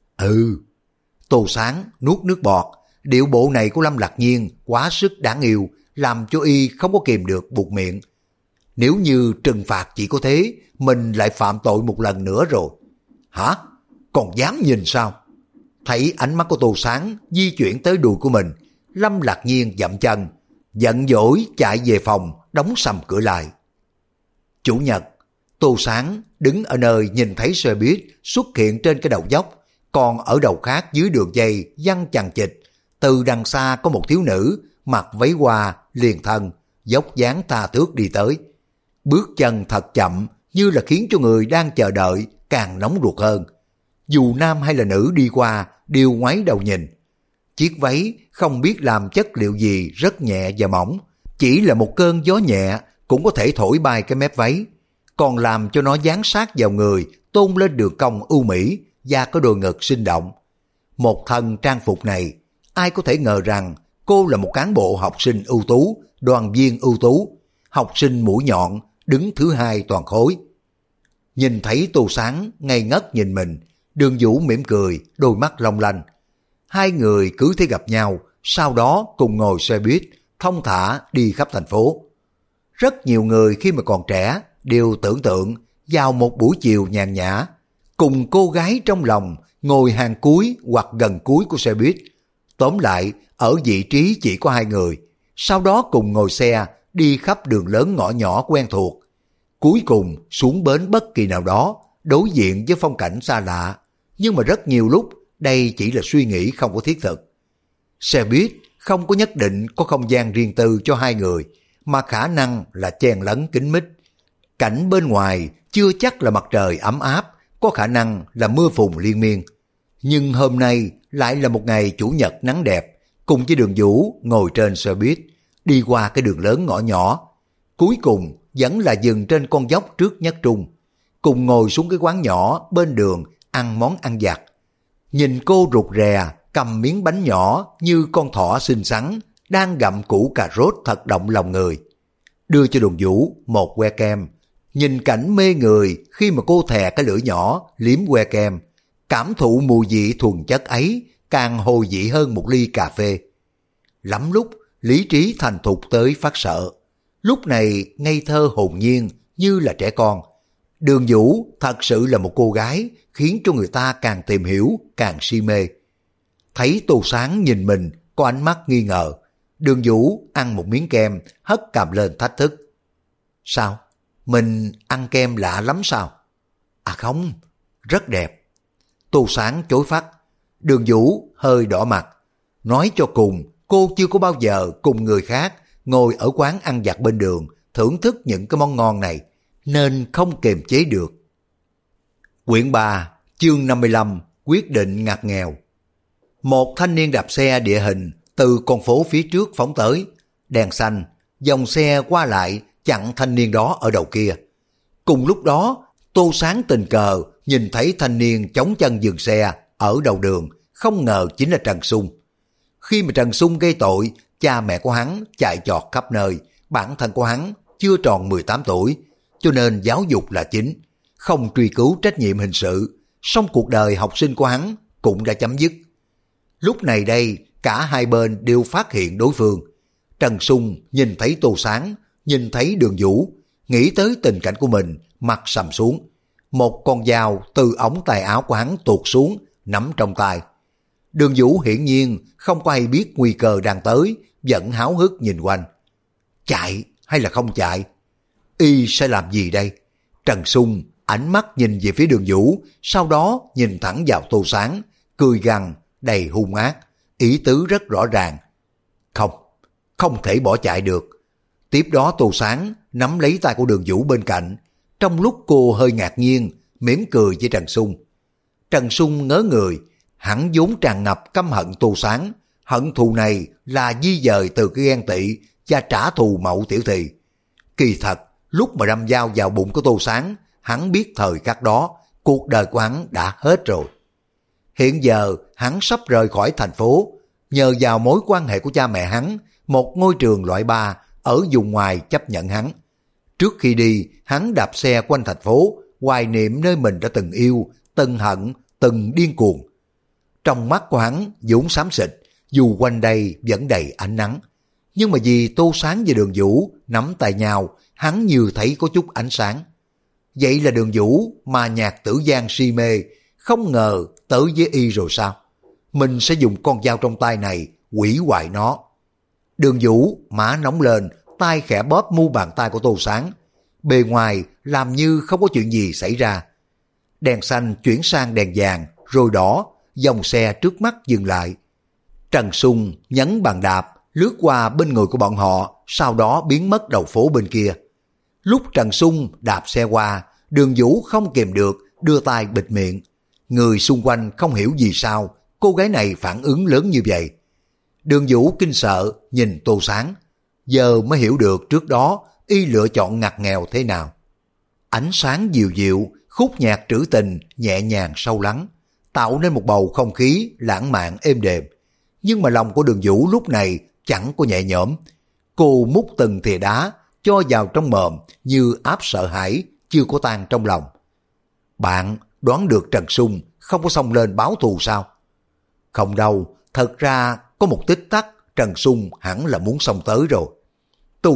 Ừ. Tô Sáng nuốt nước bọt, điệu bộ này của Lâm Lạc Nhiên quá sức đáng yêu, làm cho y không có kìm được buột miệng. Nếu như trừng phạt chỉ có thế, mình lại phạm tội một lần nữa rồi. Hả? Còn dám nhìn sao? Thấy ánh mắt của Tô Sáng di chuyển tới đùi của mình, Lâm Lạc Nhiên dậm chân, giận dỗi chạy về phòng, đóng sầm cửa lại. Chủ nhật, Tô Sáng đứng ở nơi nhìn thấy xe buýt xuất hiện trên cái đầu dốc, còn ở đầu khác dưới đường dây văng chằng chịt. Từ đằng xa có một thiếu nữ mặc váy hoa liền thân, dốc dáng tha thước đi tới. Bước chân thật chậm, như là khiến cho người đang chờ đợi càng nóng ruột hơn. dù nam hay là nữ đi qua đều ngoái đầu nhìn. Chiếc váy không biết làm chất liệu gì rất nhẹ và mỏng, chỉ là một cơn gió nhẹ cũng có thể thổi bay cái mép váy, còn làm cho nó dán sát vào người, tôn lên đường cong ưu mỹ và có đôi ngực sinh động. Một thân trang phục này, ai có thể ngờ rằng cô là một cán bộ học sinh ưu tú, đoàn viên ưu tú, học sinh mũi nhọn, đứng thứ hai toàn khối. Nhìn thấy Tô Sáng ngây ngất nhìn mình, Đường Vũ mỉm cười, đôi mắt long lanh. Hai người cứ thế gặp nhau, sau đó cùng ngồi xe buýt, thong thả đi khắp thành phố. Rất nhiều người khi mà còn trẻ đều tưởng tượng vào một buổi chiều nhàn nhã, cùng cô gái trong lòng ngồi hàng cuối hoặc gần cuối của xe buýt. Tóm lại, ở vị trí chỉ có hai người, sau đó cùng ngồi xe đi khắp đường lớn ngõ nhỏ quen thuộc. Cuối cùng xuống bến bất kỳ nào đó, đối diện với phong cảnh xa lạ, nhưng mà rất nhiều lúc đây chỉ là suy nghĩ không có thiết thực. Xe buýt không có nhất định có không gian riêng tư cho hai người, mà khả năng là chen lấn kín mít. Cảnh bên ngoài chưa chắc là mặt trời ấm áp, có khả năng là mưa phùn liên miên. Nhưng hôm nay lại là một ngày chủ nhật nắng đẹp, cùng với Đường Vũ ngồi trên xe buýt, đi qua cái đường lớn ngõ nhỏ. Cuối cùng vẫn là dừng trên con dốc trước Nhất Trung, cùng ngồi xuống cái quán nhỏ bên đường ăn món ăn vặt. Nhìn cô rụt rè cầm miếng bánh nhỏ như con thỏ xinh xắn đang gặm củ cà rốt thật động lòng người. Đưa cho Đường Vũ một que kem, nhìn cảnh mê người khi mà cô thè cái lưỡi nhỏ liếm que kem, cảm thụ mùi vị thuần chất ấy càng hồi vị hơn một ly cà phê. Lắm lúc lý trí thành thục tới phát sợ, lúc này ngây thơ hồn nhiên như là trẻ con. Đường Vũ thật sự là một cô gái khiến cho người ta càng tìm hiểu, càng si mê. Thấy Tô Sáng nhìn mình có ánh mắt nghi ngờ, Đường Vũ ăn một miếng kem, hất cằm lên thách thức. Sao? Mình ăn kem lạ lắm sao? À không, rất đẹp. Tô Sáng chối phát. Đường Vũ hơi đỏ mặt. Nói cho cùng, cô chưa có bao giờ cùng người khác ngồi ở quán ăn vặt bên đường thưởng thức những cái món ngon này, nên không kiềm chế được. Quyển 3, chương 55, quyết định ngặt nghèo. Một thanh niên đạp xe địa hình từ con phố phía trước phóng tới, đèn xanh, dòng xe qua lại chặn thanh niên đó ở đầu kia. Cùng lúc đó, Tô Sáng tình cờ nhìn thấy thanh niên chống chân dừng xe ở đầu đường, không ngờ chính là Trần Sung. Khi mà Trần Sung gây tội, cha mẹ của hắn chạy chọt khắp nơi, bản thân của hắn chưa tròn 18 tuổi, cho nên giáo dục là chính, không truy cứu trách nhiệm hình sự, song cuộc đời học sinh của hắn cũng đã chấm dứt. Lúc này đây, cả hai bên đều phát hiện đối phương. Trần Sung nhìn thấy Tô Sáng, nhìn thấy Đường Vũ, nghĩ tới tình cảnh của mình, mặt sầm xuống. Một con dao từ ống tay áo của hắn tuột xuống, nắm trong tay. Đường Vũ hiển nhiên không có ai biết nguy cơ đang tới, vẫn háo hức nhìn quanh. Chạy hay là không chạy? Y sẽ làm gì đây? Trần Sung ánh mắt nhìn về phía Đường Vũ, sau đó nhìn thẳng vào Tô Sáng, cười gằn đầy hung ác, ý tứ rất rõ ràng. Không thể bỏ chạy được. Tiếp đó Tô Sáng nắm lấy tay của Đường Vũ bên cạnh, trong lúc cô hơi ngạc nhiên, mỉm cười với Trần Sung. Trần Sung ngớ người, hắn vốn tràn ngập căm hận Tô Sáng, hận thù này là di dời từ cái ghen tị và trả thù Mậu Tiểu Thì. Kỳ thật, lúc mà đâm dao vào bụng của Tô Sáng, hắn biết thời khắc đó, cuộc đời của hắn đã hết rồi. Hiện giờ, hắn sắp rời khỏi thành phố, nhờ vào mối quan hệ của cha mẹ hắn, một ngôi trường loại 3 ở vùng ngoài chấp nhận hắn. Trước khi đi, hắn đạp xe quanh thành phố, hoài niệm nơi mình đã từng yêu, từng hận, từng điên cuồng. Trong mắt của hắn vốn xám xịt, dù quanh đây vẫn đầy ánh nắng. Nhưng mà vì Tô Sáng và Đường Vũ nắm tay nhau, hắn như thấy có chút ánh sáng. Vậy là Đường Vũ mà Nhạc Tử Giang si mê, không ngờ tới với y rồi sao? Mình sẽ dùng con dao trong tay này hủy hoại nó. Đường Vũ má nóng lên, tay khẽ bóp mu bàn tay của Tô Sáng. Bề ngoài làm như không có chuyện gì xảy ra. Đèn xanh chuyển sang đèn vàng, rồi đỏ, dòng xe trước mắt dừng lại. Trần Sung nhấn bàn đạp, lướt qua bên người của bọn họ, sau đó biến mất đầu phố bên kia. Lúc Trần Sung đạp xe qua, Đường Vũ không kìm được, đưa tay bịt miệng. người xung quanh không hiểu vì sao cô gái này phản ứng lớn như vậy. Đường Vũ kinh sợ nhìn Tô Sáng, giờ mới hiểu được trước đó y lựa chọn ngặt nghèo thế nào. Ánh sáng dịu dịu, khúc nhạc trữ tình nhẹ nhàng sâu lắng, tạo nên một bầu không khí lãng mạn êm đềm. Nhưng mà lòng của Đường Vũ lúc này chẳng có nhẹ nhõm. Cô múc từng thìa đá cho vào trong mồm như áp sợ hãi chưa có tan trong lòng. Bạn đoán được Trần Sung không có xông lên báo thù sao? Không đâu, thật ra có một tích tắc Trần Sung hẳn là muốn xông tới rồi. Tô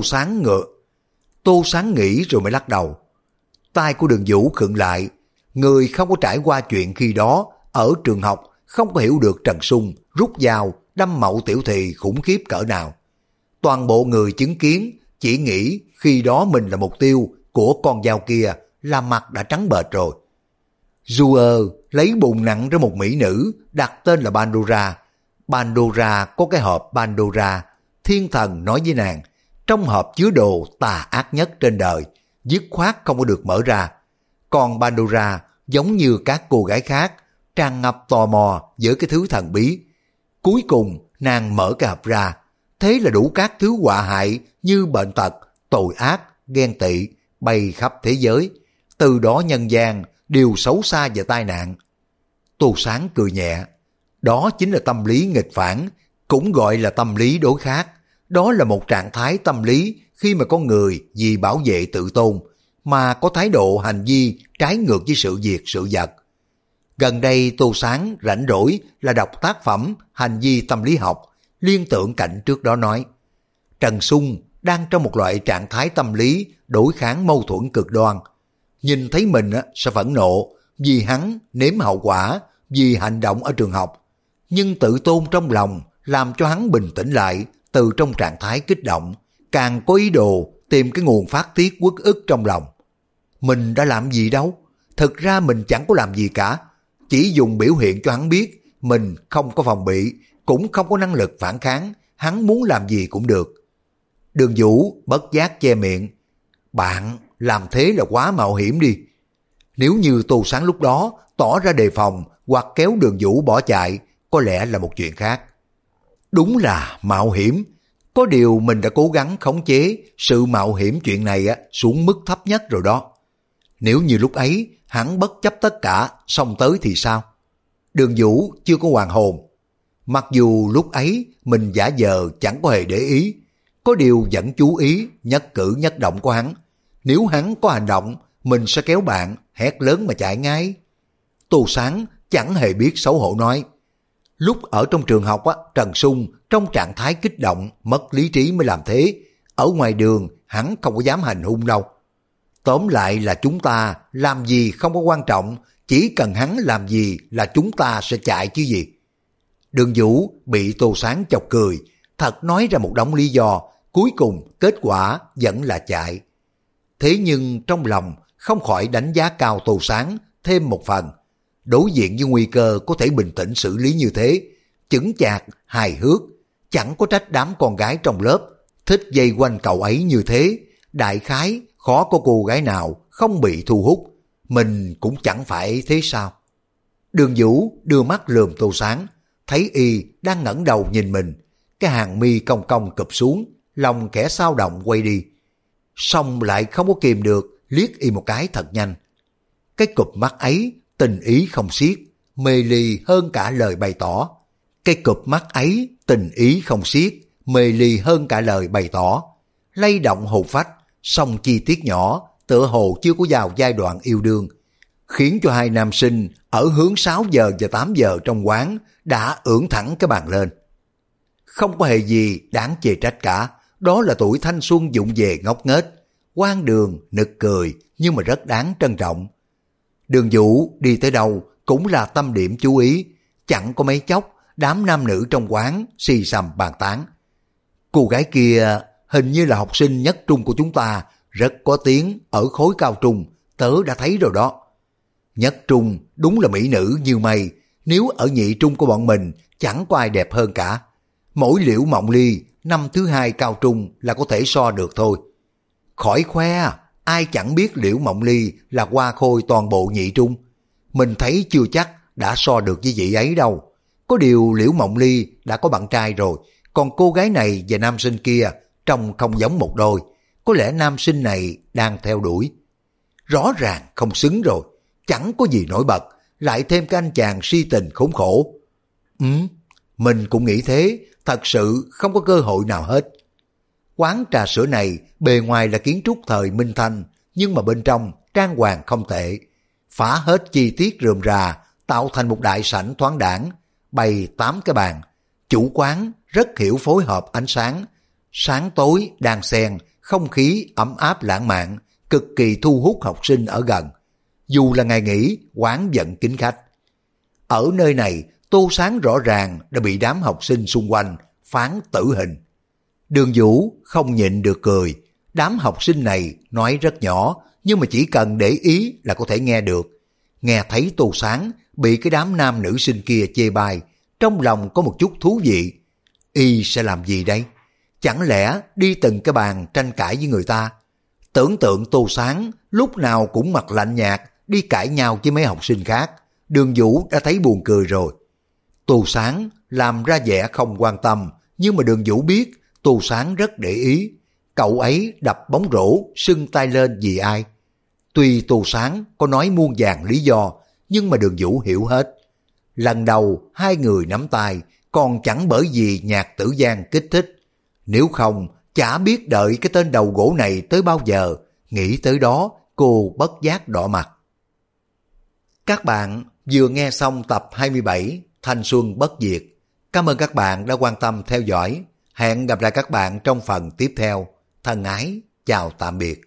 Sáng nghĩ rồi mới lắc đầu. Tai của Đường Vũ khựng lại, người không có trải qua chuyện khi đó ở trường học không có hiểu được Trần Sung rút dao đâm Mậu Tiểu Thì khủng khiếp cỡ nào. Toàn bộ người chứng kiến chỉ nghĩ khi đó mình là mục tiêu của con dao kia là mặt đã trắng bệch rồi. Duer lấy bùn nặng ra một mỹ nữ đặt tên là Pandora. Pandora có cái hộp Pandora, thiên thần nói với nàng, trong hộp chứa đồ tà ác nhất trên đời, dứt khoát không có được mở ra. Còn Pandora giống như các cô gái khác, tràn ngập tò mò với cái thứ thần bí. Cuối cùng nàng mở cái hộp ra, thế là đủ các thứ họa hại như bệnh tật, tội ác, ghen tị bay khắp thế giới. Từ đó nhân gian đều xấu xa và tai nạn. Tô Sáng cười nhẹ. Đó chính là tâm lý nghịch phản, cũng gọi là tâm lý đối khác. Đó là một trạng thái tâm lý khi mà con người vì bảo vệ tự tôn mà có thái độ hành vi trái ngược với sự việc sự vật. Gần đây Tô Sáng rảnh rỗi là đọc tác phẩm hành vi tâm lý học, liên tưởng cảnh trước đó nói. Trần Sung đang trong một loại trạng thái tâm lý đối kháng mâu thuẫn cực đoan. Nhìn thấy mình sẽ phẫn nộ vì hắn nếm hậu quả vì hành động ở trường học. Nhưng tự tôn trong lòng làm cho hắn bình tĩnh lại từ trong trạng thái kích động, càng có ý đồ tìm cái nguồn phát tiết uất ức trong lòng. Mình đã làm gì đâu, thực ra mình chẳng có làm gì cả, chỉ dùng biểu hiện cho hắn biết mình không có phòng bị, cũng không có năng lực phản kháng, hắn muốn làm gì cũng được. Đường Vũ bất giác che miệng. Bạn làm thế là quá mạo hiểm đi. Nếu như Tô Sáng lúc đó tỏ ra đề phòng hoặc kéo Đường Vũ bỏ chạy, có lẽ là một chuyện khác. Đúng là mạo hiểm, có điều mình đã cố gắng khống chế sự mạo hiểm chuyện này xuống mức thấp nhất rồi đó. Nếu như lúc ấy hắn bất chấp tất cả xông tới thì sao? Đường Vũ chưa có hoàn hồn. Mặc dù lúc ấy mình giả vờ chẳng có hề để ý, có điều vẫn chú ý nhất cử nhất động của hắn. Nếu hắn có hành động, mình sẽ kéo bạn hét lớn mà chạy ngay. Tô Sáng chẳng hề biết xấu hổ nói. Lúc ở trong trường học Trần Sung trong trạng thái kích động, mất lý trí mới làm thế. Ở ngoài đường hắn không có dám hành hung đâu. Tóm lại là chúng ta làm gì không có quan trọng, chỉ cần hắn làm gì là chúng ta sẽ chạy chứ gì. Đường Vũ bị Tô Sáng chọc cười, thật nói ra một đống lý do, cuối cùng kết quả vẫn là chạy. Thế nhưng trong lòng không khỏi đánh giá cao Tô Sáng thêm một phần. Đối diện với nguy cơ có thể bình tĩnh xử lý như thế, chững chạc, hài hước, chẳng có trách đám con gái trong lớp thích dây quanh cậu ấy như thế. Đại khái khó có cô gái nào không bị thu hút, mình cũng chẳng phải thế sao. Đường Vũ đưa mắt lườm Tô Sáng, thấy y đang ngẩng đầu nhìn mình, cái hàng mi cong cong cụp xuống, lòng kẻ sao động quay đi. Xong lại không có kìm được, liếc y một cái thật nhanh. Cái cụp mắt ấy tình ý không xiết, mê ly hơn cả lời bày tỏ. Cái cụp mắt ấy tình ý không xiết, mê ly hơn cả lời bày tỏ. Lay động hồn phách, song chi tiết nhỏ, tựa hồ chưa có vào giai đoạn yêu đương, khiến cho hai nam sinh ở hướng 6 giờ và 8 giờ trong quán đã ưỡn thẳng cái bàn lên. Không có hề gì đáng chê trách cả, đó là tuổi thanh xuân vụng về ngốc nghếch, hoang đường, nực cười nhưng mà rất đáng trân trọng. Đường Vũ đi tới đâu cũng là tâm điểm chú ý, chẳng có mấy chốc đám nam nữ trong quán xì xầm bàn tán. Cô gái kia hình như là học sinh nhất trung của chúng ta, rất có tiếng ở khối cao trung, tớ đã thấy rồi đó. Nhất trung đúng là mỹ nữ như mây, nếu ở nhị trung của bọn mình chẳng có ai đẹp hơn cả. Mỗi Liễu Mộng Ly năm thứ 2 cao trung là có thể so được thôi. Khỏi khoe, ai chẳng biết Liễu Mộng Ly là hoa khôi toàn bộ nhị trung. Mình thấy chưa chắc đã so được với vị ấy đâu. Có điều Liễu Mộng Ly đã có bạn trai rồi, còn cô gái này và nam sinh kia trông không giống một đôi. Có lẽ nam sinh này đang theo đuổi. Rõ ràng không xứng rồi, chẳng có gì nổi bật, lại thêm cái anh chàng si tình khốn khổ. Mình cũng nghĩ thế, thật sự không có cơ hội nào hết. Quán trà sữa này bề ngoài là kiến trúc thời Minh Thanh, nhưng mà bên trong trang hoàng không tệ. Phá hết chi tiết rườm rà, tạo thành một đại sảnh thoáng đãng, bày 8 cái bàn. Chủ quán rất hiểu phối hợp ánh sáng, sáng tối đan xen, không khí ấm áp lãng mạn, cực kỳ thu hút học sinh ở gần. Dù là ngày nghỉ, quán vẫn kín khách. Ở nơi này, Tô Sáng rõ ràng đã bị đám học sinh xung quanh phán tử hình. Đường Vũ không nhịn được cười. Đám học sinh này nói rất nhỏ, nhưng mà chỉ cần để ý là có thể nghe được. Nghe thấy Tô Sáng bị cái đám nam nữ sinh kia chê bai, trong lòng có một chút thú vị. Y sẽ làm gì đây? Chẳng lẽ đi từng cái bàn tranh cãi với người ta? Tưởng tượng Tô Sáng lúc nào cũng mặt lạnh nhạt đi cãi nhau với mấy học sinh khác, Đường Vũ đã thấy buồn cười rồi. Tô Sáng làm ra vẻ không quan tâm, nhưng mà Đường Vũ biết Tô Sáng rất để ý. Cậu ấy đập bóng rổ sưng tay lên vì ai? Tuy Tô Sáng có nói muôn vàn lý do, nhưng mà Đường Vũ hiểu hết. Lần đầu hai người nắm tay còn chẳng bởi vì Nhạc Tử Giang kích thích. Nếu không, chả biết đợi cái tên đầu gỗ này tới bao giờ. Nghĩ tới đó, cô bất giác đỏ mặt. Các bạn vừa nghe xong tập 27 Thanh Xuân Bất Diệt. Cảm ơn các bạn đã quan tâm theo dõi. Hẹn gặp lại các bạn trong phần tiếp theo. Thân ái, chào tạm biệt.